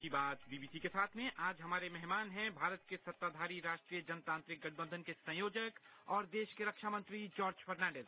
की बात बीबीसी के साथ में आज हमारे मेहमान हैं भारत के सत्ताधारी राष्ट्रीय जनतांत्रिक गठबंधन के संयोजक और देश के रक्षा मंत्री जॉर्ज फर्नांडिस।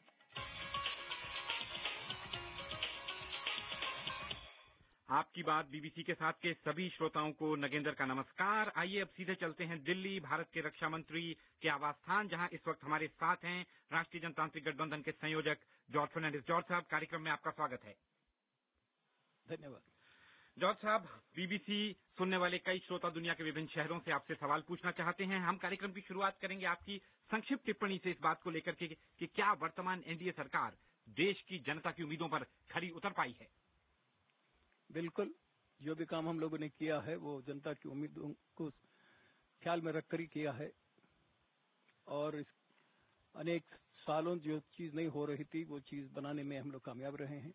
आपकी बात बीबीसी के साथ के सभी श्रोताओं को नगेंद्र का नमस्कार। आइए अब सीधे चलते हैं दिल्ली, भारत के रक्षा मंत्री के आवास स्थान, जहां इस वक्त हमारे साथ हैं राष्ट्रीय जनतांत्रिक गठबंधन के संयोजक जॉर्ज फर्नांडिस। जॉर्ज साहब, कार्यक्रम में आपका स्वागत है। धन्यवाद। जॉर्ज साहब, बीबीसी सुनने वाले कई श्रोता दुनिया के विभिन्न शहरों से आपसे सवाल पूछना चाहते हैं। हम कार्यक्रम की शुरुआत करेंगे आपकी संक्षिप्त टिप्पणी से इस बात को लेकर के कि क्या वर्तमान एनडीए सरकार देश की जनता की उम्मीदों पर खरी उतर पाई है? बिल्कुल, जो भी काम हम लोगों ने किया है वो जनता की उम्मीदों को ख्याल में रखकर ही किया है और अनेक सालों जो चीज नहीं हो रही थी वो चीज बनाने में हम लोग कामयाब रहे हैं।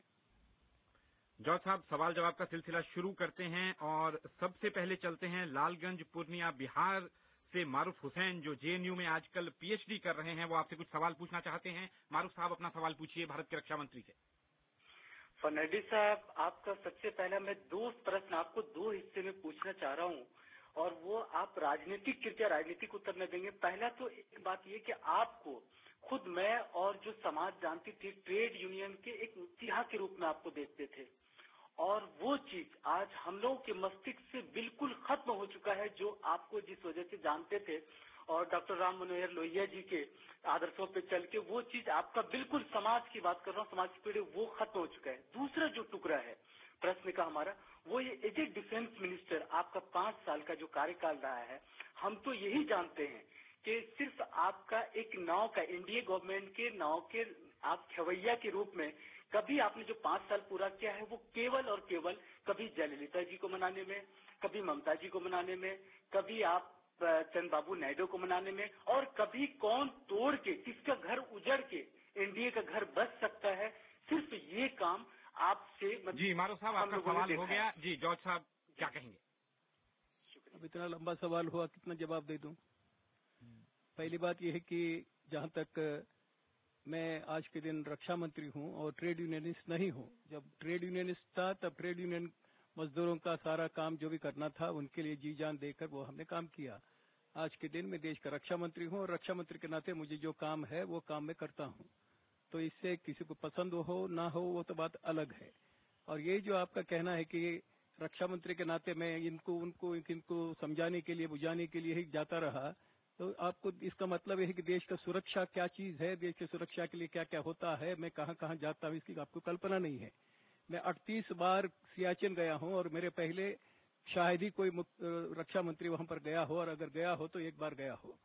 जॉर्ज साहब, सवाल जवाब का सिलसिला शुरू करते हैं और सबसे पहले चलते हैं लालगंज, पूर्णिया, बिहार से मारूफ हुसैन, जो जेएनयू में आजकल पीएचडी कर रहे हैं। वो आपसे कुछ सवाल पूछना चाहते हैं। मारूफ साहब, अपना सवाल पूछिए भारत के रक्षा मंत्री से। फर्नांडिस साहब, आपका सबसे पहला मैं दो प्रश्न आपको दो हिस्से में पूछना चाह रहा हूं और वो आप कृपया राजनीतिक उत्तर न देंगे। पहला तो एक बात ये कि आपको खुद मैं और जो समाज जानती थी ट्रेड यूनियन के एक मसीहा के रूप में आपको देखते थे और वो चीज आज हम लोगों के मस्तिष्क से बिल्कुल खत्म हो चुका है, जो आपको जिस वजह से जानते थे और डॉक्टर राम मनोहर लोहिया जी के आदर्शों पे चल के वो चीज आपका बिल्कुल समाज की बात कर रहा हूँ, समाज की पीढ़ी वो खत्म हो चुका है। दूसरा जो टुकड़ा है प्रश्न का हमारा, वो ये एज ए डिफेंस मिनिस्टर आपका 5 साल का जो कार्यकाल रहा है, हम तो यही जानते हैं कि सिर्फ आपका एक नाव का एनडीए गवर्नमेंट के नाव के आप खवैया के रूप में कभी आपने जो 5 साल पूरा किया है वो केवल और केवल कभी जयललिता जी को मनाने में, कभी ममता जी को मनाने में, कभी आप चंद्रबाबू नायडू को मनाने में और कभी कौन तोड़ के किसका घर उजड़ के एनडीए का घर बच सकता है, सिर्फ ये काम आपसे जी मारूफ साहब, आपका सवाल हो गया। जी जॉर्ज साहब, क्या कहेंगे? अब इतना लंबा सवाल हुआ, कितना जवाब दे दूं? पहली बात यह है कि जहां तक मैं आज के दिन रक्षा मंत्री हूं और ट्रेड यूनियनिस्ट नहीं हूं। जब ट्रेड यूनियनिस्ट था तब ट्रेड यूनियन मजदूरों का सारा काम जो भी करना था उनके लिए जी जान देकर वो हमने काम किया। आज के दिन मैं देश का रक्षा मंत्री हूं और रक्षा मंत्री के नाते मुझे जो काम है वो काम मैं करता हूं। तो इससे किसी को पसंद हो ना हो वो तो बात अलग है। और ये जो आपका कहना है कि रक्षा मंत्री के नाते मैं इनको समझाने के लिए, बुझाने के लिए ही जाता रहा, तो आपको इसका मतलब है कि देश का सुरक्षा क्या चीज है, देश की सुरक्षा के लिए क्या क्या होता है, मैं कहां कहां जाता हूं, इसकी आपको कल्पना नहीं है। मैं 38 बार सियाचिन गया हूं और मेरे पहले शायद ही कोई रक्षा मंत्री वहां पर गया हो, और अगर गया हो तो एक बार गया हो।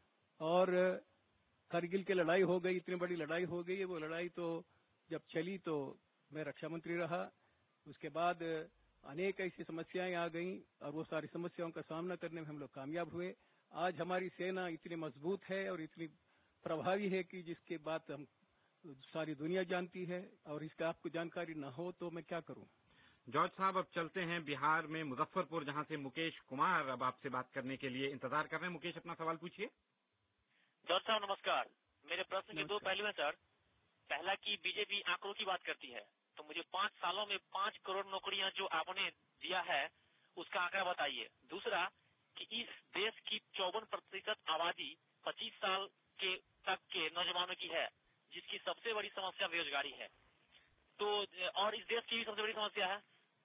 और करगिल की लड़ाई हो गई, इतनी बड़ी लड़ाई हो गई, वो लड़ाई तो जब चली तो मैं रक्षा मंत्री रहा। उसके बाद अनेक ऐसी समस्याएं आ गई और वो सारी समस्याओं का सामना करने में हम लोग कामयाब हुए। आज हमारी सेना इतनी मजबूत है और इतनी प्रभावी है कि जिसके बात हम सारी दुनिया जानती है, और इसका आपको जानकारी न हो तो मैं क्या करूं? जॉर्ज साहब, अब चलते हैं बिहार में मुजफ्फरपुर, जहां से मुकेश कुमार अब आपसे बात करने के लिए इंतजार कर रहे हैं। मुकेश, अपना सवाल पूछिए। जॉर्ज साहब नमस्कार। मेरे प्रश्न के दो पहलू हैं सर। पहला कि बीजेपी आंकड़ों की बात करती है, तो मुझे 5 सालों में 5 करोड़ नौकरियां जो आपने दिया है उसका आंकड़ा बताइए। दूसरा कि इस देश की 54% आबादी 25 साल के तक के नौजवानों की है, जिसकी सबसे बड़ी समस्या बेरोजगारी है, तो और इस देश की भी सबसे बड़ी समस्या है,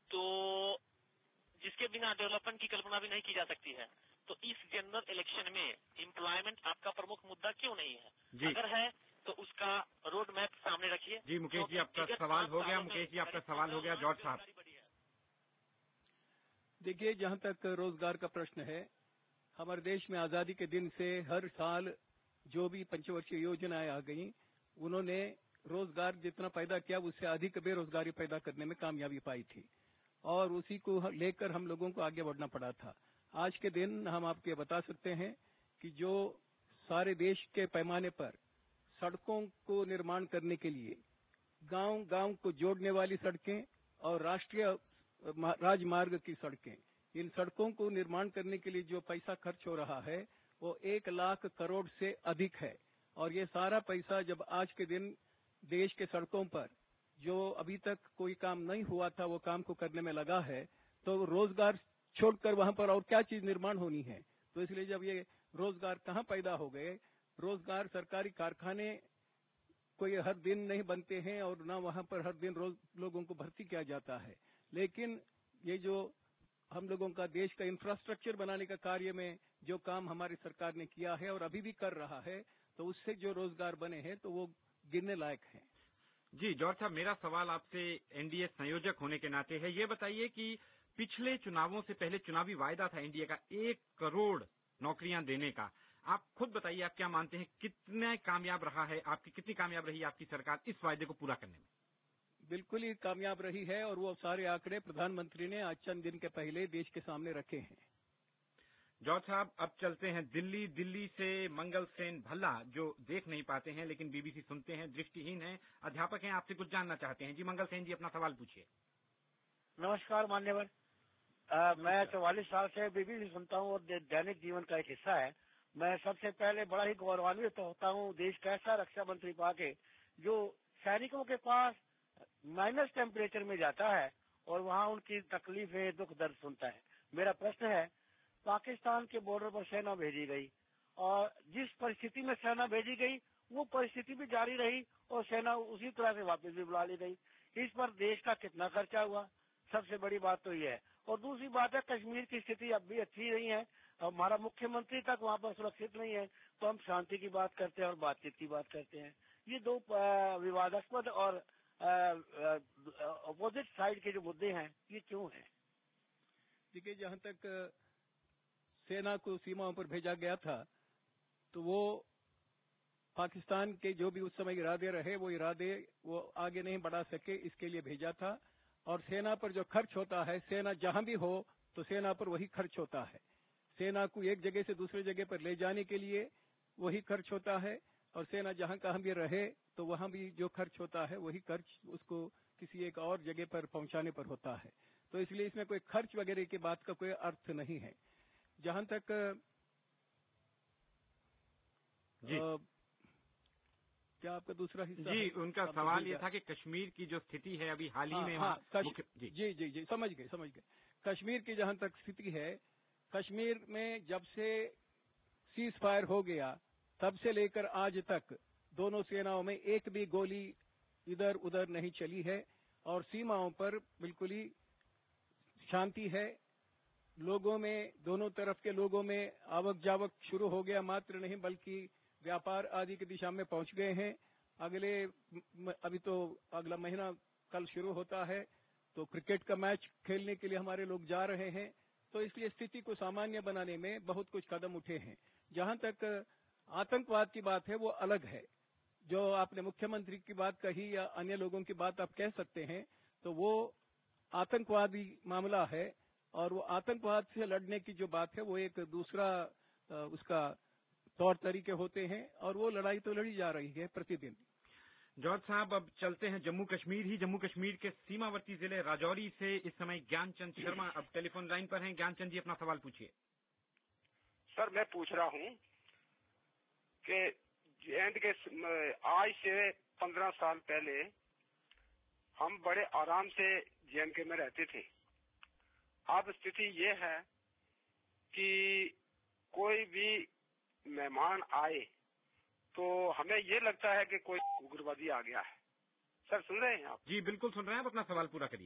तो जिसके बिना डेवलपमेंट की कल्पना भी नहीं की जा सकती है। तो इस जनरल इलेक्शन में एम्प्लॉयमेंट आपका प्रमुख मुद्दा क्यों नहीं है? अगर है तो उसका रोड मैप सामने रखिए। जी मुकेश जी, आपका सवाल हो गया। मुकेश जी, आपका सवाल हो गया। जॉर्ज साहब, देखिए, जहां तक रोजगार का प्रश्न है, हमारे देश में आजादी के दिन से हर साल जो भी पंचवर्षीय योजनाएं आ गई, उन्होंने रोजगार जितना पैदा किया उससे अधिक बेरोजगारी पैदा करने में कामयाबी पाई थी और उसी को लेकर हम लोगों को आगे बढ़ना पड़ा था। आज के दिन हम आपको बता सकते हैं कि जो सारे देश के पैमाने पर सड़कों को निर्माण करने के लिए गांव-गांव को जोड़ने वाली सड़कें और राष्ट्रीय राजमार्ग की सड़कें, इन सड़कों को निर्माण करने के लिए जो पैसा खर्च हो रहा है वो 1 लाख करोड़ से अधिक है। और ये सारा पैसा जब आज के दिन देश के सड़कों पर जो अभी तक कोई काम नहीं हुआ था वो काम को करने में लगा है, तो रोजगार छोड़कर वहां पर और क्या चीज निर्माण होनी है। तो इसलिए जब ये रोजगार कहाँ पैदा हो गए, रोजगार सरकारी कारखाने कोई हर दिन नहीं बनते हैं और ना वहां पर हर दिन रोज लोगों को भर्ती किया जाता है। लेकिन ये जो हम लोगों का देश का इंफ्रास्ट्रक्चर बनाने का कार्य में जो काम हमारी सरकार ने किया है और अभी भी कर रहा है, तो उससे जो रोजगार बने हैं तो वो गिनने लायक हैं। जी जॉर्ज साहब, मेरा सवाल आपसे एनडीए संयोजक होने के नाते है, ये बताइए कि पिछले चुनावों से पहले चुनावी वायदा था एनडीए का 1 करोड़ नौकरियां देने का। आप खुद बताइए, आप क्या मानते हैं, कितने कामयाब रहा है कितनी कामयाब रही आपकी सरकार इस वायदे को पूरा करने में? बिल्कुल ही कामयाब रही है और वो सारे आंकड़े प्रधानमंत्री ने आज चंद दिन के पहले देश के सामने रखे हैं। जॉर्ज साहब, अब चलते हैं दिल्ली से मंगल सेन भल्ला, जो देख नहीं पाते हैं लेकिन बीबीसी सुनते हैं, दृष्टिहीन हैं, अध्यापक हैं, आपसे कुछ जानना चाहते हैं। जी मंगल सेन जी, अपना सवाल पूछिए। नमस्कार मान्यवर। मैं 44 साल से बीबीसी सुनता हूँ और दैनिक जीवन का एक हिस्सा है। मैं सबसे पहले बड़ा ही गौरवान्वित होता हूँ देश का ऐसा रक्षा मंत्री पाके जो सैनिकों के पास माइनस टेम्परेचर में जाता है और वहाँ उनकी तकलीफें दुख दर्द सुनता है। मेरा प्रश्न है, पाकिस्तान के बॉर्डर पर सेना भेजी गई और जिस परिस्थिति में सेना भेजी गई वो परिस्थिति भी जारी रही और सेना उसी तरह से वापस भी बुला ली गई। इस पर देश का कितना खर्चा हुआ, सबसे बड़ी बात तो ये है। और दूसरी बात है, कश्मीर की स्थिति अब भी अच्छी नहीं है, हमारा मुख्यमंत्री तक वहाँ पर सुरक्षित नहीं है, तो हम शांति की बात करते हैं और बातचीत की बात करते हैं। ये दो विवादास्पद और अपोजिट साइड के जो मुद्दे हैं, ये क्यों हैं? देखिए, जहां तक सेना को सीमाओं पर भेजा गया था, तो वो पाकिस्तान के जो भी उस समय इरादे रहे, वो इरादे वो आगे नहीं बढ़ा सके, इसके लिए भेजा था। और सेना पर जो खर्च होता है, सेना जहां भी हो तो सेना पर वही खर्च होता है। सेना को एक जगह से दूसरे जगह पर ले जाने के लिए वही खर्च होता है और सेना जहां कहीं भी रहे तो वहां भी जो खर्च होता है वही खर्च उसको किसी एक और जगह पर पहुंचाने पर होता है। तो इसलिए इसमें कोई खर्च वगैरह की बात का कोई अर्थ नहीं है। जहां तक क्या आपका दूसरा हिस्सा? जी, उनका सवाल ये था कि कश्मीर की जो स्थिति है अभी हाल ही में जी समझ गए। कश्मीर की जहां तक स्थिति है, कश्मीर में जब से सीज फायर हो गया तब से लेकर आज तक दोनों सेनाओं में एक भी गोली इधर उधर नहीं चली है और सीमाओं पर बिल्कुल ही शांति है। लोगों में, दोनों तरफ के लोगों में आवक जावक शुरू हो गया, मात्र नहीं बल्कि व्यापार आदि की दिशा में पहुंच गए हैं। अभी तो अगला महीना कल शुरू होता है, तो क्रिकेट का मैच खेलने के लिए हमारे लोग जा रहे हैं। तो इसलिए स्थिति को सामान्य बनाने में बहुत कुछ कदम उठे हैं। जहां तक आतंकवाद की बात है, वो अलग है। जो आपने मुख्यमंत्री की बात कही या अन्य लोगों की बात आप कह सकते हैं, तो वो आतंकवादी मामला है और वो आतंकवाद से लड़ने की जो बात है वो एक दूसरा उसका तौर तरीके होते हैं और वो लड़ाई तो लड़ी जा रही है प्रतिदिन। जॉर्ज साहब, अब चलते हैं जम्मू कश्मीर के सीमावर्ती जिले राजौरी से इस समय ज्ञानचंद शर्मा अब टेलीफोन लाइन पर हैं। ज्ञानचंद जी, अपना सवाल पूछिए। सर, मैं पूछ रहा हूं कि जेएंड के आज से 15 साल पहले हम बड़े आराम से जेएंडके में रहते थे। अब स्थिति ये है कि कोई भी मेहमान आए तो हमें ये लगता है कि कोई उग्रवादी आ गया है। सर, सुन रहे हैं आप? जी बिल्कुल सुन रहे हैं, आप अपना सवाल पूरा करिए।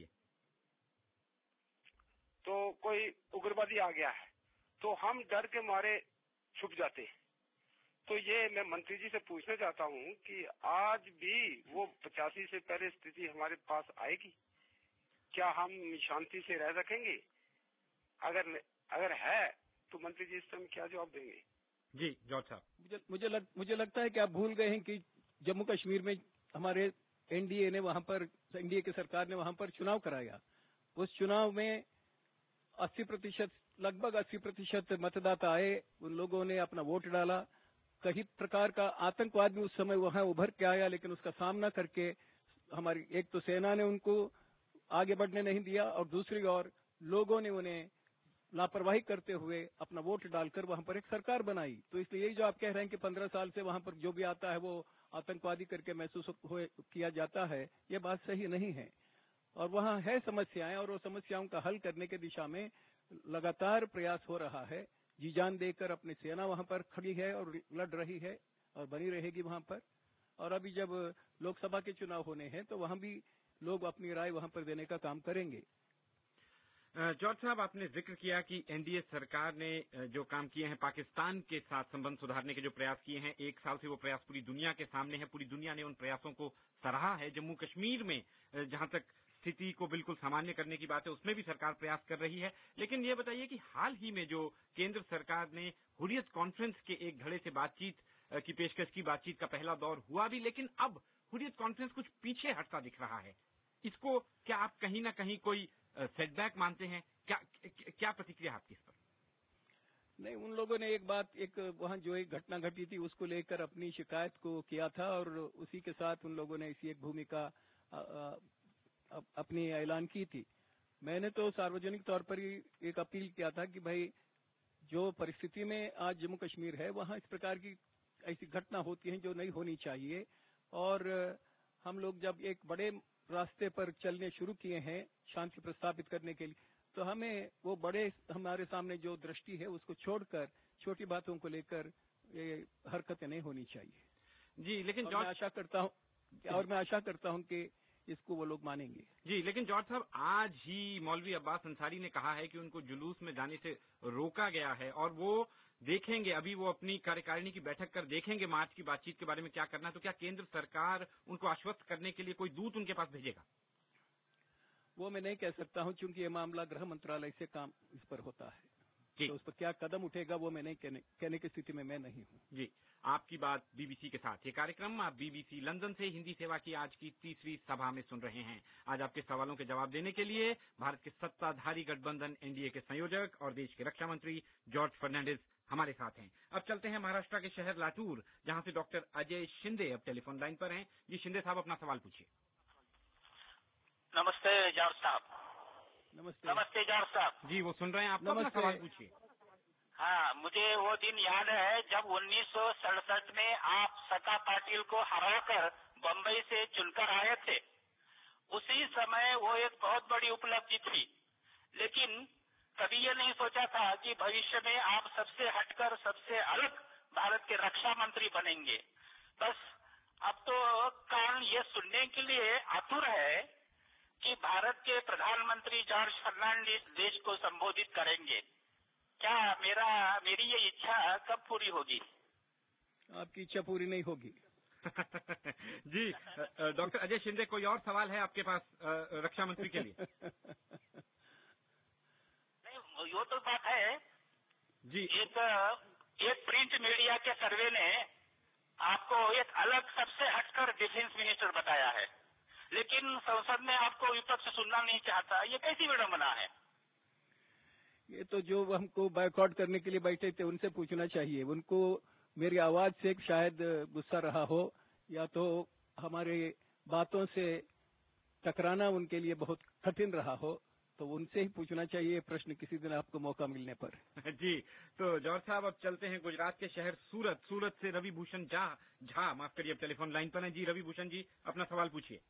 तो कोई उग्रवादी आ गया है तो हम डर के मारे छुप जाते हैं। तो ये मैं मंत्री जी से पूछना चाहता हूँ कि आज भी वो 85 से पहले स्थिति हमारे पास आएगी? क्या हम शांति से रह सकेंगे? अगर है तो मंत्री जी इस समय क्या जवाब देंगे? जी जॉर्ज साहब, मुझे लगता है कि आप भूल गए हैं कि जम्मू कश्मीर में हमारे एनडीए की सरकार ने वहां पर चुनाव कराया। उस चुनाव में 80%, लगभग 80% मतदाता आए, उन लोगों ने अपना वोट डाला। कई प्रकार का आतंकवाद भी उस समय वहां उभर के आया, लेकिन उसका सामना करके हमारी एक तो सेना ने उनको आगे बढ़ने नहीं दिया और दूसरी ओर लोगों ने उन्हें लापरवाही करते हुए अपना वोट डालकर वहां पर एक सरकार बनाई। तो इसलिए यही जो आप कह रहे हैं कि 15 साल से वहां पर जो भी आता है वो आतंकवादी करके महसूस किया जाता है, ये बात सही नहीं है। और वहाँ है समस्याएं, और वो समस्याओं का हल करने के दिशा में लगातार प्रयास हो रहा है। जी जान देकर अपनी सेना वहाँ पर खड़ी है और लड़ रही है और बनी रहेगी वहाँ पर। और अभी जब लोकसभा के चुनाव होने हैं तो वहाँ भी लोग अपनी राय वहाँ पर देने का काम करेंगे। जॉर्ज साहब, आपने जिक्र किया कि एनडीए सरकार ने जो काम किए हैं, पाकिस्तान के साथ संबंध सुधारने के जो प्रयास किए हैं, 1 साल से वो प्रयास पूरी दुनिया के सामने है, पूरी दुनिया ने उन प्रयासों को सराहा है। जम्मू कश्मीर में जहां तक स्थिति को बिल्कुल सामान्य करने की बात है, उसमें भी सरकार प्रयास कर रही है। लेकिन ये बताइए कि हाल ही में जो केंद्र सरकार ने हुर्रियत कॉन्फ्रेंस के एक धड़े से बातचीत की पेशकश की, बातचीत का पहला दौर हुआ भी, लेकिन अब हुर्रियत कॉन्फ्रेंस कुछ पीछे हटता दिख रहा है। इसको क्या आप कहीं ना कहीं कोई सेटबैक मानते हैं? क्या प्रतिक्रिया आपकी इस पर? नहीं, उन लोगों ने एक वहाँ जो एक घटना घटी थी उसको लेकर अपनी शिकायत को किया था और उसी के साथ उन लोगों ने इसी एक भूमिका अपनी ऐलान की थी। मैंने तो सार्वजनिक तौर पर ही एक अपील किया था कि भाई जो परिस्थिति में आज जम्मू कश्मीर है वहाँ इस प्रकार की ऐसी घटना होती है जो नहीं होनी चाहिए, और हम लोग जब एक बड़े रास्ते पर चलने शुरू किए हैं शांति प्रस्थापित करने के लिए, तो हमें वो बड़े हमारे सामने जो दृष्टि है उसको छोड़कर छोटी बातों को लेकर ये हरकतें नहीं होनी चाहिए। जी, लेकिन मैं आशा करता हूं कि इसको वो लोग मानेंगे। जी, लेकिन जॉर्ज साहब, आज ही मौलवी अब्बास अंसारी ने कहा है कि उनको जुलूस में जाने से रोका गया है और वो देखेंगे, अभी वो अपनी कार्यकारिणी की बैठक कर देखेंगे मार्च की बातचीत के बारे में क्या करना है। तो क्या केंद्र सरकार उनको आश्वस्त करने के लिए कोई दूत उनके पास भेजेगा? वो मैं नहीं कह सकता हूं, क्योंकि ये मामला गृह मंत्रालय से काम इस पर होता है। तो उस पर क्या कदम उठेगा वो मैं नहीं कहने की स्थिति में मैं नहीं हूं। जी, आपकी बात बीबीसी के साथ। ये कार्यक्रम आप बीबीसी लंदन से हिंदी सेवा की आज की तीसरी सभा में सुन रहे हैं। आज आपके सवालों के जवाब देने के लिए भारत के सत्ताधारी गठबंधन एनडीए के संयोजक और देश के रक्षा मंत्री जॉर्ज फर्नांडिस हमारे साथ हैं। अब चलते हैं महाराष्ट्र के शहर लातूर, जहां से डॉक्टर अजय शिंदे अब टेलीफोन लाइन पर हैं। जी शिंदे साहब, अपना सवाल पूछिए। नमस्ते जॉर्ज साहब। नमस्ते जॉर्ज साहब। जी, वो सुन रहे हैं, आप अपना सवाल पूछिए। हाँ, मुझे वो दिन याद है जब 1967 में आप सत्ता पाटिल को हराकर बम्बई से चुनकर आए थे। उसी समय वो एक बहुत बड़ी उपलब्धि थी, लेकिन कभी ये नहीं सोचा था कि भविष्य में आप सबसे हटकर सबसे अलग भारत के रक्षा मंत्री बनेंगे। बस अब तो कान ये सुनने के लिए आतुर है कि भारत के प्रधानमंत्री जॉर्ज फर्नांडिस देश को संबोधित करेंगे। क्या मेरी ये इच्छा कब पूरी होगी? आपकी इच्छा पूरी नहीं होगी। जी, डॉक्टर अजय शिंदे, कोई और सवाल है आपके पास रक्षा मंत्री के लिए? नहीं, वो तो बात है जी। एक प्रिंट मीडिया के सर्वे ने आपको एक अलग सबसे हटकर डिफेंस मिनिस्टर बताया है, लेकिन संसद में आपको विपक्ष सुनना नहीं चाहता। ये कैसी विडंबना है? ये तो जो हमको बायकॉट करने के लिए बैठे थे उनसे पूछना चाहिए। उनको मेरी आवाज से शायद गुस्सा रहा हो, या तो हमारे बातों से टकराना उनके लिए बहुत कठिन रहा हो, तो उनसे ही पूछना चाहिए प्रश्न किसी दिन आपको मौका मिलने पर। जी, तो जॉर्ज साहब अब चलते हैं गुजरात के शहर सूरत से रवि भूषण झा माफ करिए, अब टेलीफोन लाइन पर हैं। जी रवि भूषण जी, अपना सवाल पूछिए।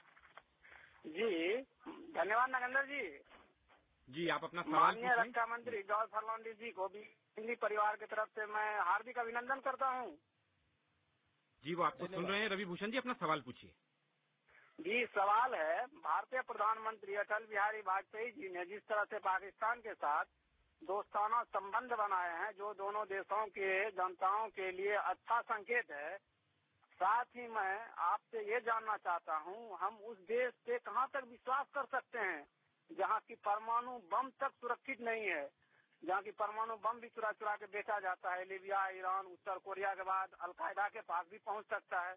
जी धन्यवाद नगेंद्र जी। जी, आप अपना सवाल माननीय रक्षा मंत्री जॉर्ज फर्नांडिस जी को भी हिंदी परिवार की तरफ से मैं हार्दिक अभिनंदन करता हूं। जी, वो आपको सुन रहे हैं। रवि भूषण जी, अपना सवाल पूछिए। जी, सवाल है, भारतीय प्रधानमंत्री अटल बिहारी वाजपेयी जी ने जिस तरह से पाकिस्तान के साथ दोस्ताना संबंध बनाए हैं, जो दोनों देशों के जनताओं के लिए अच्छा संकेत है। साथ ही मैं आपसे ये जानना चाहता हूं, हम उस देश पे कहां तक विश्वास कर सकते हैं जहां की परमाणु बम तक सुरक्षित नहीं है, जहां की परमाणु बम भी चुरा के बेचा जाता है। लीबिया, ईरान, उत्तर कोरिया के बाद अलकायदा के पास भी पहुंच सकता है।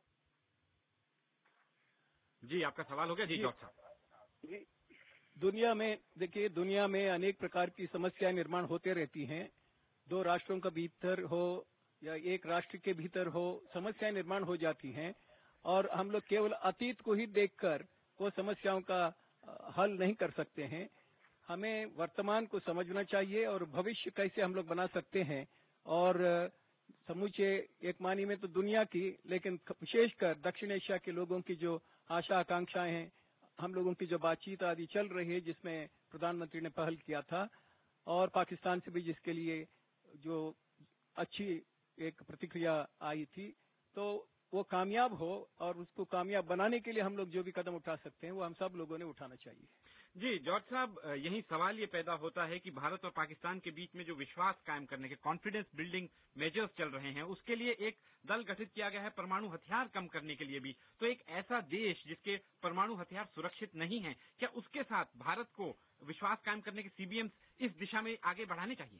जी, आपका सवाल हो गया। जी डॉक्टर साहब। जी, दुनिया में अनेक प्रकार की समस्याएं निर्माण होते रहती हैं। दो राष्ट्रों का भीतर हो या एक राष्ट्र के भीतर हो, समस्याएं निर्माण हो जाती हैं, और हम लोग केवल अतीत को ही देखकर वो समस्याओं का हल नहीं कर सकते हैं। हमें वर्तमान को समझना चाहिए और भविष्य कैसे हम लोग बना सकते हैं, और समूचे एक मानी में तो दुनिया की, लेकिन विशेषकर दक्षिण एशिया के लोगों की जो आशा आकांक्षाएं हैं, हम लोगों की जो बातचीत आदि चल रही है, जिसमें प्रधानमंत्री ने पहल किया था और पाकिस्तान से भी जिसके लिए जो अच्छी एक प्रतिक्रिया आई थी, तो वो कामयाब हो और उसको कामयाब बनाने के लिए हम लोग जो भी कदम उठा सकते हैं वो हम सब लोगों ने उठाना चाहिए। जी जॉर्ज साहब, यही सवाल ये पैदा होता है कि भारत और पाकिस्तान के बीच में जो विश्वास कायम करने के कॉन्फिडेंस बिल्डिंग मेजर्स चल रहे हैं, उसके लिए एक दल गठित किया गया है परमाणु हथियार कम करने के लिए भी। तो एक ऐसा देश जिसके परमाणु हथियार सुरक्षित नहीं है, क्या उसके साथ भारत को विश्वास कायम करने के सीबीएम्स इस दिशा में आगे बढ़ाने चाहिए?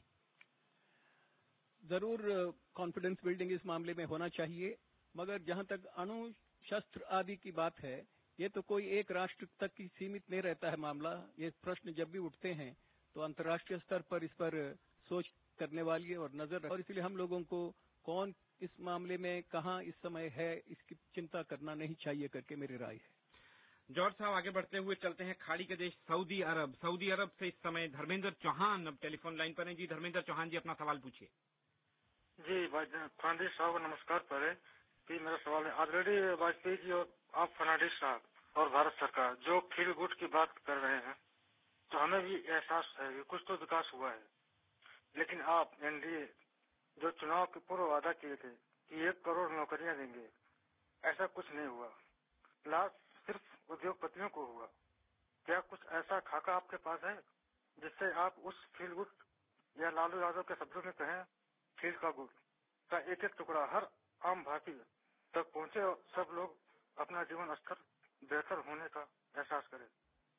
जरूर कॉन्फिडेंस बिल्डिंग इस मामले में होना चाहिए, मगर जहां तक अणु शस्त्र आदि की बात है, ये तो कोई एक राष्ट्र तक ही सीमित नहीं रहता है मामला। ये प्रश्न जब भी उठते हैं तो अंतर्राष्ट्रीय स्तर पर इस पर सोच करने वाली और नजर, और इसलिए हम लोगों को कौन इस मामले में कहां इस समय है इसकी चिंता करना नहीं चाहिए करके मेरी राय है। जॉर्ज साहब, आगे बढ़ते हुए चलते हैं खाड़ी के देश सऊदी अरब। सऊदी अरब से इस समय धर्मेंद्र चौहान अब टेलीफोन लाइन पर हैं। जी धर्मेंद्र चौहान जी, अपना सवाल पूछिए। जी फर्नांडिस साहब नमस्कार। पहले कि मेरा सवाल है, ऑलरेडी वाजपेयी जी और आप फर्नांडिस साहब और भारत सरकार जो फील गुड की बात कर रहे हैं, तो हमें भी एहसास है कि कुछ तो विकास हुआ है, लेकिन आप एनडीए जो चुनाव के पूर्व वादा किए थे कि 1 करोड़ नौकरियां देंगे, ऐसा कुछ नहीं हुआ। लाभ सिर्फ उद्योगपतियों को हुआ। क्या कुछ ऐसा खाका आपके पास है जिससे आप उस फील गुड, या लालू यादव के शब्दों में कहें फील का गुड का एक एक टुकड़ा हर आम भारतीय तक पहुंचे और सब लोग अपना जीवन स्तर बेहतर होने का एहसास करें?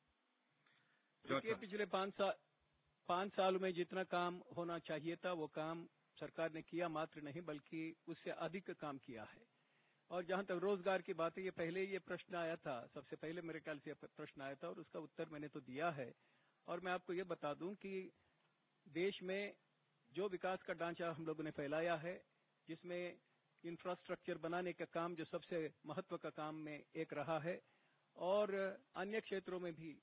देखिए, पिछले 5 साल में जितना काम होना चाहिए था वो काम सरकार ने किया, मात्र नहीं बल्कि उससे अधिक काम किया है। और जहां तक रोजगार की बात है, ये पहले ये प्रश्न आया था, सबसे पहले मेरे ख्याल से प्रश्न आया था और उसका उत्तर मैंने तो दिया है। और मैं आपको ये बता दूं कि देश में जो विकास का ढांचा हम लोगों ने फैलाया है, जिसमें इंफ्रास्ट्रक्चर बनाने का काम जो सबसे महत्व का काम में एक रहा है, और अन्य क्षेत्रों में भी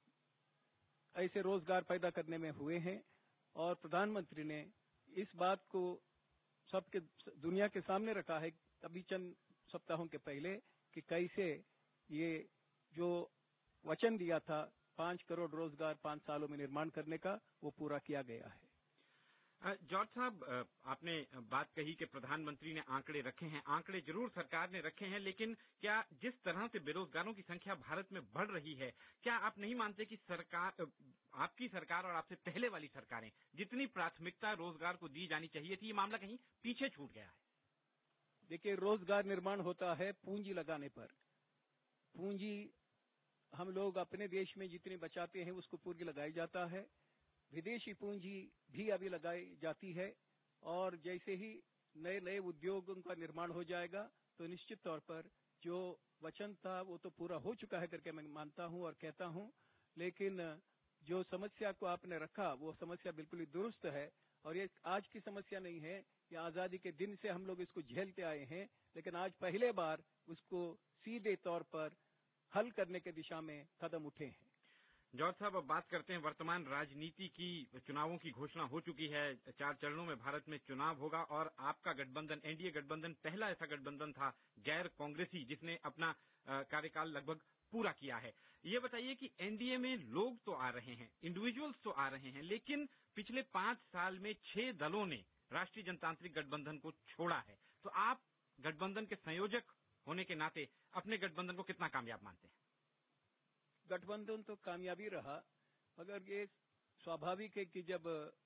ऐसे रोजगार पैदा करने में हुए हैं। और प्रधानमंत्री ने इस बात को सबके दुनिया के सामने रखा है अभी चंद सप्ताहों के पहले कि कैसे ये जो वचन दिया था 5 करोड़ रोजगार 5 सालों में निर्माण करने का, वो पूरा किया गया है। जॉर्ज साहब, आपने बात कही कि प्रधानमंत्री ने आंकड़े रखे हैं। आंकड़े जरूर सरकार ने रखे हैं, लेकिन क्या जिस तरह से बेरोजगारों की संख्या भारत में बढ़ रही है, क्या आप नहीं मानते कि सरकार, आपकी सरकार और आपसे पहले वाली सरकारें जितनी प्राथमिकता रोजगार को दी जानी चाहिए थी, ये मामला कहीं पीछे छूट गया है? देखिए, रोजगार निर्माण होता है पूंजी लगाने पर। पूंजी हम लोग अपने देश में जितनी बचाते हैं उसको पूंजी लगाई जाता है, विदेशी पूंजी भी अभी लगाई जाती है। और जैसे ही नए नए उद्योगों का निर्माण हो जाएगा तो निश्चित तौर पर जो वचन था वो तो पूरा हो चुका है करके मैं मानता हूं और कहता हूं। लेकिन जो समस्या को आपने रखा वो समस्या बिल्कुल ही दुरुस्त है, और ये आज की समस्या नहीं है, ये आजादी के दिन से हम लोग इसको झेलते आए हैं, लेकिन आज पहले बार उसको सीधे तौर पर हल करने के दिशा में कदम उठे हैं। जॉर्ज साहब, अब बात करते हैं वर्तमान राजनीति की। चुनावों की घोषणा हो चुकी है, 4 चरणों में भारत में चुनाव होगा, और आपका गठबंधन एनडीए गठबंधन पहला ऐसा गठबंधन था गैर कांग्रेसी जिसने अपना कार्यकाल लगभग पूरा किया है। ये बताइए कि एनडीए में लोग तो आ रहे हैं, इंडिविजुअल्स तो आ रहे हैं, लेकिन पिछले 5 साल में 6 दलों ने राष्ट्रीय जनतांत्रिक गठबंधन को छोड़ा है। तो आप गठबंधन के संयोजक होने के नाते अपने गठबंधन को कितना कामयाब मानते हैं? गठबंधन तो कामयाबी रहा, मगर ये स्वाभाविक है कि जब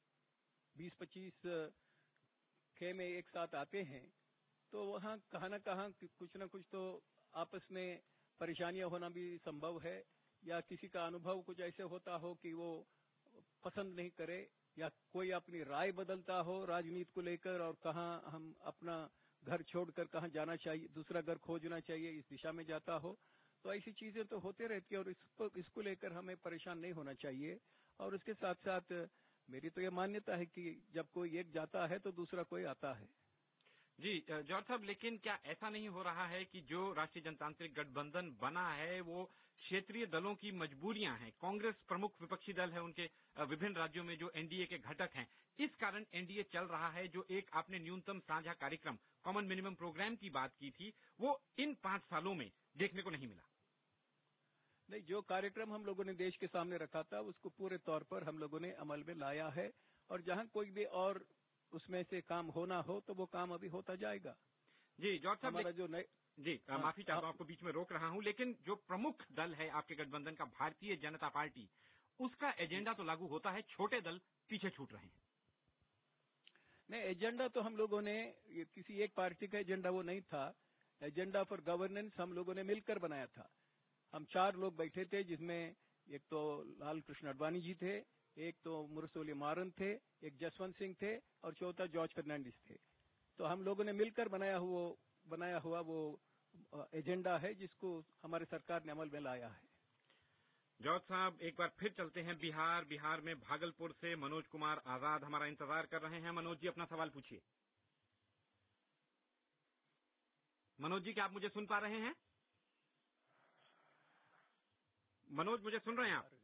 20-25 खेमे एक साथ आते हैं तो वहाँ कहाँ न कहाँ कुछ न कुछ तो आपस में परेशानियां होना भी संभव है, या किसी का अनुभव कुछ ऐसे होता हो कि वो पसंद नहीं करे, या कोई अपनी राय बदलता हो राजनीति को लेकर, और कहाँ हम अपना घर छोड़कर कहाँ जाना चाहिए, दूसरा घर खोजना चाहिए, इस दिशा में जाता हो। तो ऐसी चीजें तो होते रहती है और इसको लेकर हमें परेशान नहीं होना चाहिए। और उसके साथ साथ मेरी तो ये मान्यता है कि जब कोई एक जाता है तो दूसरा कोई आता है। जी जॉर्ज साहब, लेकिन क्या ऐसा नहीं हो रहा है कि जो राष्ट्रीय जनतांत्रिक गठबंधन बना है वो क्षेत्रीय दलों की मजबूरियां हैं? कांग्रेस प्रमुख विपक्षी दल है, उनके विभिन्न राज्यों में जो एनडीए के घटक हैं, इस कारण एनडीए चल रहा है। जो एक आपने न्यूनतम साझा कार्यक्रम कॉमन मिनिमम प्रोग्राम की बात की थी, वो इन 5 सालों में देखने को नहीं मिला। नहीं, जो कार्यक्रम हम लोगों ने देश के सामने रखा था उसको पूरे तौर पर हम लोगों ने अमल में लाया है, और जहां कोई भी और उसमें से काम होना हो तो वो काम अभी होता जाएगा। जी जॉर्ज साहब, हमारा जो नए जी माफी चाहता हूं, आपको बीच में रोक रहा हूं, लेकिन जो प्रमुख दल है आपके गठबंधन का, भारतीय जनता पार्टी, उसका एजेंडा तो लागू होता है, छोटे दल पीछे छूट रहे हैं। नहीं, एजेंडा तो हम लोगों ने, किसी एक पार्टी का एजेंडा वो नहीं था। एजेंडा फॉर गवर्नेंस हम लोगों ने मिलकर बनाया था। हम 4 लोग बैठे थे, जिसमें एक तो लाल कृष्ण आडवाणी जी थे, एक तो मुरसोली मारन थे, एक जसवंत सिंह थे, और चौथा जॉर्ज फर्नांडिस थे। तो हम लोगों ने मिलकर बनाया हुआ वो एजेंडा है जिसको हमारी सरकार ने अमल में लाया है। जॉर्ज साहब, एक बार फिर चलते हैं बिहार में भागलपुर से मनोज कुमार आजाद हमारा इंतजार कर रहे हैं। मनोज जी, अपना सवाल पूछिए। मनोज जी, क्या आप मुझे सुन पा रहे हैं? मनोज, मुझे सुन रहे हैं आप?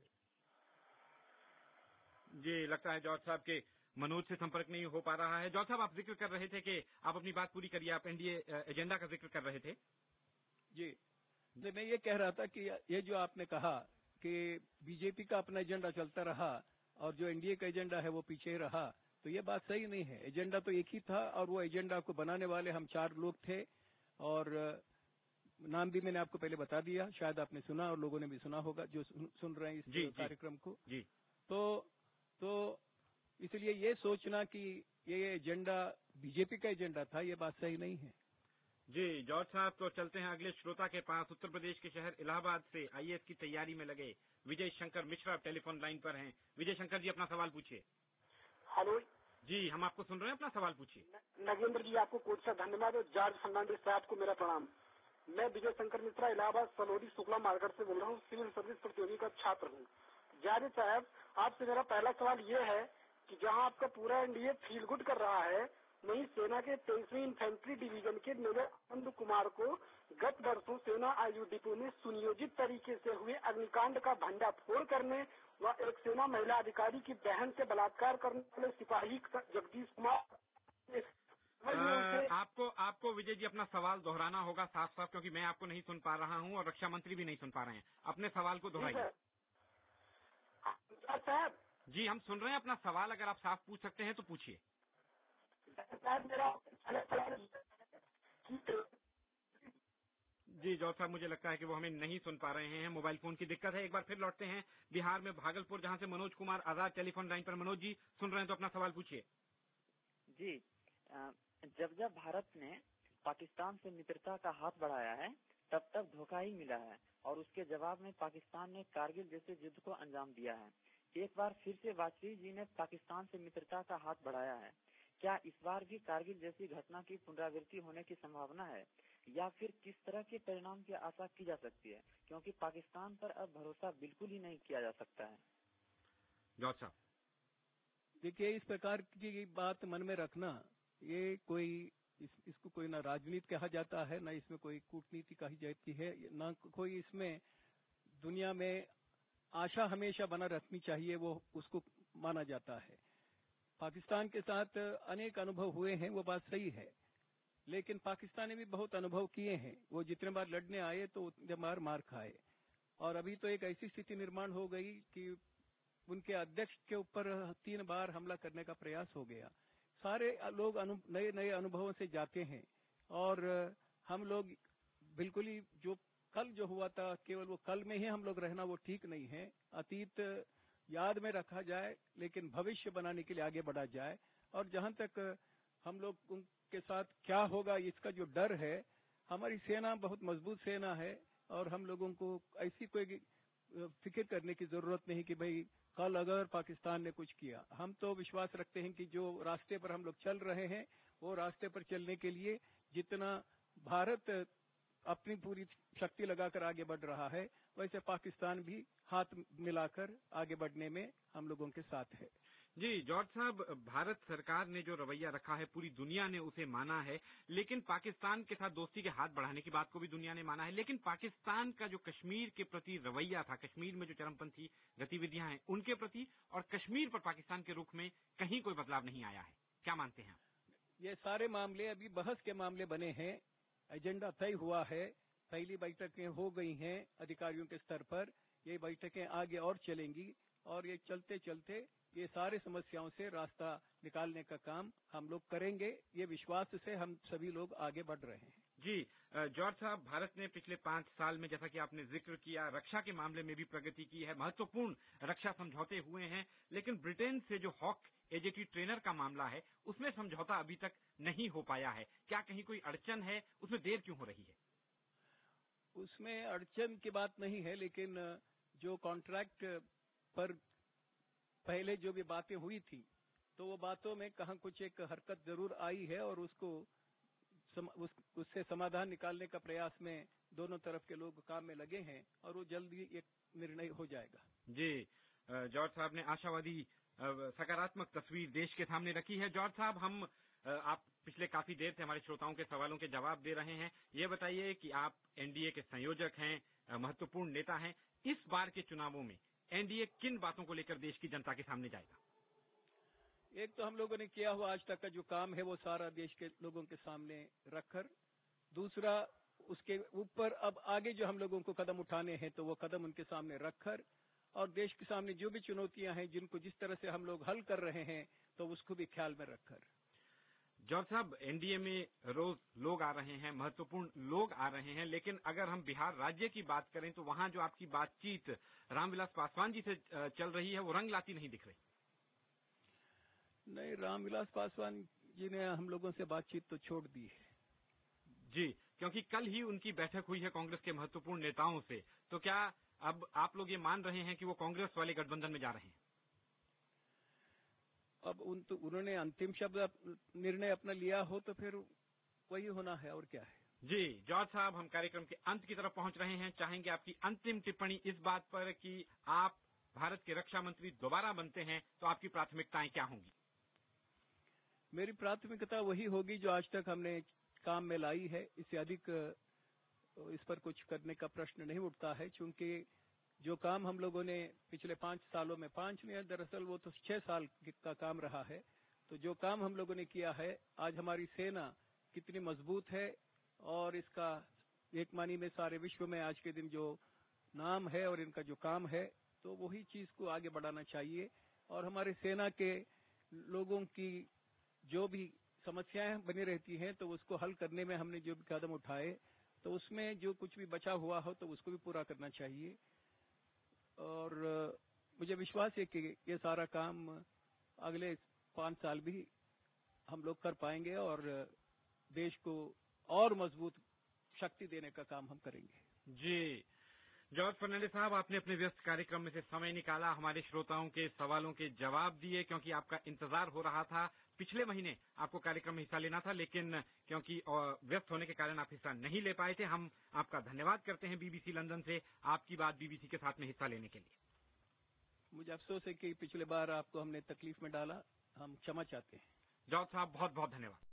जी, लगता है जॉर्ज साहब के मनोज से संपर्क नहीं हो पा रहा है। जॉर्ज साहब, आप जिक्र कर रहे थे कि आप अपनी बात पूरी करिए, आप एनडीए एजेंडा का जिक्र कर रहे थे। जी, मैं ये कह रहा था कि ये जो आपने कहा कि बीजेपी का अपना एजेंडा चलता रहा और जो एनडीए का एजेंडा है वो पीछे रहा, तो ये बात सही नहीं है। एजेंडा तो एक ही था, और वो एजेंडा को बनाने वाले हम 4 लोग थे, और नाम भी मैंने आपको पहले बता दिया, शायद आपने सुना और लोगों ने भी सुना होगा जो सुन रहे हैं इस कार्यक्रम को। जी। तो इसलिए ये सोचना कि ये एजेंडा बीजेपी का एजेंडा था, ये बात सही नहीं है। जी जॉर्ज साहब, तो चलते हैं अगले श्रोता के पास। उत्तर प्रदेश के शहर इलाहाबाद से आईएएस की तैयारी में लगे विजय शंकर मिश्रा टेलीफोन लाइन पर हैं। विजय शंकर जी, अपना सवाल पूछिए। हेलो जी, हम आपको सुन रहे हैं, अपना सवाल पूछिए। नगेंद्र जी, आपको कोट सा धन्यवाद, और जॉर्ज फर्नांडिस साहब को मेरा प्रणाम। मैं विजय शंकर मिश्रा इलाहाबाद सलोरी शुक्ला मार्केट से बोल रहा हूँ, सिविल सर्विस प्रतियोगी का छात्र हूँ। जावेद साहब, आपसे मेरा पहला सवाल ये है कि जहाँ आपका पूरा एनडीए फील गुड कर रहा है, वहीं सेना के 23वीं इन्फेंट्री डिवीजन के मेजर आनंद कुमार को गत वर्षों सेना आयु डिपो में सुनियोजित तरीके से हुए अग्निकांड का भंडाफोड़ करने व एक सेना महिला अधिकारी की बहन से बलात्कार करने वाले सिपाही जगदीश कुमार आपको विजय जी अपना सवाल दोहराना होगा साफ साफ, क्योंकि मैं आपको नहीं सुन पा रहा हूं और रक्षा मंत्री भी नहीं सुन पा रहे हैं। अपने सवाल को दोहराइए। साहब जी, हम सुन रहे हैं अपना सवाल, अगर आप साफ पूछ सकते हैं तो पूछिए। जी जॉर्ज साहब, मुझे लगता है कि वो हमें नहीं सुन पा रहे हैं, मोबाइल फोन की दिक्कत है। एक बार फिर लौटते हैं बिहार में भागलपुर, जहां से मनोज कुमार आजाद टेलीफोन लाइन पर। मनोज जी, सुन रहे हैं तो अपना सवाल पूछिए। जी, जब भारत ने पाकिस्तान से मित्रता का हाथ बढ़ाया है, तब धोखा ही मिला है, और उसके जवाब में पाकिस्तान ने कारगिल जैसे युद्ध को अंजाम दिया है। एक बार फिर से वाजपेयी जी ने पाकिस्तान से मित्रता का हाथ बढ़ाया है। क्या इस बार भी कारगिल जैसी घटना की पुनरावृत्ति होने की संभावना है, या फिर किस तरह के परिणाम की आशा की जा सकती है, क्योंकि पाकिस्तान पर अब भरोसा बिल्कुल ही नहीं किया जा सकता है? जॉर्ज साहब, देखिए, इस प्रकार की बात मन में रखना, ये कोई इसको कोई ना राजनीति कहा जाता है, ना इसमें कोई कूटनीति कही जाती है, ना कोई इसमें दुनिया में आशा हमेशा बना रखनी चाहिए, वो उसको माना जाता है। पाकिस्तान के साथ अनेक अनुभव हुए हैं, वो बात सही है, लेकिन पाकिस्तान ने भी बहुत अनुभव किए हैं। वो जितने बार लड़ने आए तो उतने बार मार खाए, और अभी तो एक ऐसी स्थिति निर्माण हो गई कि उनके अध्यक्ष के ऊपर 3 बार हमला करने का प्रयास हो गया। सारे लोग नए नए अनुभवों से जाते हैं, और हम लोग बिल्कुल ही कल जो हुआ था, केवल वो कल में ही हम लोग रहना वो ठीक नहीं है। अतीत याद में रखा जाए, लेकिन भविष्य बनाने के लिए आगे बढ़ा जाए। और जहां तक हम लोग उनके साथ क्या होगा इसका जो डर है, हमारी सेना बहुत मजबूत सेना है, और हम लोगों को ऐसी कोई फिक्र करने की जरूरत नहीं कि भाई कल अगर पाकिस्तान ने कुछ किया। हम तो विश्वास रखते हैं कि जो रास्ते पर हम लोग चल रहे हैं, वो रास्ते पर चलने के लिए जितना भारत अपनी पूरी शक्ति लगाकर आगे बढ़ रहा है, वैसे पाकिस्तान भी हाथ मिलाकर आगे बढ़ने में हम लोगों के साथ है। जी जॉर्ज साहब, भारत सरकार ने जो रवैया रखा है पूरी दुनिया ने उसे माना है, लेकिन पाकिस्तान के साथ दोस्ती के हाथ बढ़ाने की बात को भी दुनिया ने माना है। लेकिन पाकिस्तान का जो कश्मीर के प्रति रवैया था, कश्मीर में जो चरमपंथी गतिविधियां हैं उनके प्रति, और कश्मीर पर पाकिस्तान के रुख में कहीं कोई बदलाव नहीं आया है। क्या मानते हैं? ये सारे मामले अभी बहस के मामले बने हैं। एजेंडा तय हुआ है, पहली बैठकें हो गई हैं अधिकारियों के स्तर पर। ये बैठकें आगे और चलेंगी और ये चलते चलते ये सारे समस्याओं से रास्ता निकालने का काम हम लोग करेंगे। ये विश्वास से हम सभी लोग आगे बढ़ रहे हैं। जी जॉर्ज साहब, भारत ने पिछले 5 साल में, जैसा कि आपने जिक्र किया, रक्षा के मामले में भी प्रगति की है, महत्वपूर्ण रक्षा समझौते हुए हैं, लेकिन ब्रिटेन से जो हॉक एजेटी ट्रेनर का मामला है, उसमें समझौता अभी तक नहीं हो पाया है। क्या कहीं कोई अड़चन है? उसमें देर क्यों हो रही है? उसमें अड़चन की बात नहीं है, लेकिन जो कॉन्ट्रैक्ट पर पहले जो भी बातें हुई थी, तो वो बातों में कहाँ कुछ एक हरकत जरूर आई है और उससे समाधान निकालने का प्रयास में दोनों तरफ के लोग काम में लगे हैं और वो जल्दी एक निर्णय हो जाएगा। जी जॉर्ज साहब ने आशावादी सकारात्मक तस्वीर देश के सामने रखी है। जॉर्ज साहब, आप पिछले काफी देर से हमारे श्रोताओं के सवालों के जवाब दे रहे हैं। ये बताइए कि आप एनडीए के संयोजक हैं, महत्वपूर्ण नेता हैं। इस बार के चुनावों में एनडीए किन बातों को लेकर देश की जनता के सामने जाएगा? एक तो हम लोगों ने किया हुआ आज तक का जो काम है वो सारा देश के लोगों के सामने रखकर, दूसरा उसके ऊपर अब आगे जो हम लोगों को कदम उठाने हैं तो वो कदम उनके सामने रखकर, और देश के सामने जो भी चुनौतियां हैं जिनको जिस तरह से हम लोग हल कर रहे हैं तो उसको भी ख्याल में रखकर। जॉर्ज साहब, एनडीए में रोज लोग आ रहे हैं, महत्वपूर्ण लोग आ रहे हैं, लेकिन अगर हम बिहार राज्य की बात करें तो वहां जो आपकी बातचीत रामविलास पासवान जी से चल रही है वो रंग लाती नहीं दिख रही। नहीं, रामविलास पासवान जी ने हम लोगों से बातचीत तो छोड़ दी है। जी, क्योंकि कल ही उनकी बैठक हुई है कांग्रेस के महत्वपूर्ण नेताओं से, तो क्या अब आप लोग ये मान रहे हैं कि वो कांग्रेस वाले गठबंधन में जा रहे हैं? अब उन्होंने अंतिम शब्द निर्णय अपना लिया हो तो फिर वही होना है, और क्या है। जी जॉर्ज साहब, हम कार्यक्रम के अंत की तरफ पहुंच रहे हैं। चाहेंगे आपकी अंतिम टिप्पणी इस बात पर कि आप भारत के रक्षा मंत्री दोबारा बनते हैं तो आपकी प्राथमिकताएं क्या होंगी? मेरी प्राथमिकता वही होगी जो आज तक हमने काम में लाई है। इससे अधिक इस पर कुछ करने का प्रश्न नहीं उठता है, क्योंकि जो काम हम लोगों ने पिछले 5 सालों में, 5 नहीं दरअसल वो तो 6 साल का काम रहा है, तो जो काम हम लोगों ने किया है, आज हमारी सेना कितनी मजबूत है और इसका एक मानी में सारे विश्व में आज के दिन जो नाम है और इनका जो काम है, तो वही चीज को आगे बढ़ाना चाहिए। और हमारे सेना के लोगों की जो भी समस्याएं बनी रहती हैं तो उसको हल करने में हमने जो भी कदम उठाए, तो उसमें जो कुछ भी बचा हुआ हो तो उसको भी पूरा करना चाहिए। और मुझे विश्वास है कि ये सारा काम अगले 5 साल भी हम लोग कर पाएंगे और देश को और मजबूत शक्ति देने का काम हम करेंगे। जी जॉर्ज फर्नांडिस साहब, आपने अपने व्यस्त कार्यक्रम में से समय निकाला, हमारे श्रोताओं के सवालों के जवाब दिए, क्योंकि आपका इंतजार हो रहा था। पिछले महीने आपको कार्यक्रम में हिस्सा लेना था, लेकिन क्योंकि व्यस्त होने के कारण आप हिस्सा नहीं ले पाए थे। हम आपका धन्यवाद करते हैं बीबीसी लंदन से आपकी बात बीबीसी के साथ में हिस्सा लेने के लिए। मुझे अफसोस है कि पिछले बार आपको हमने तकलीफ में डाला, हम क्षमा चाहते हैं। जॉर्ज साहब, बहुत बहुत धन्यवाद।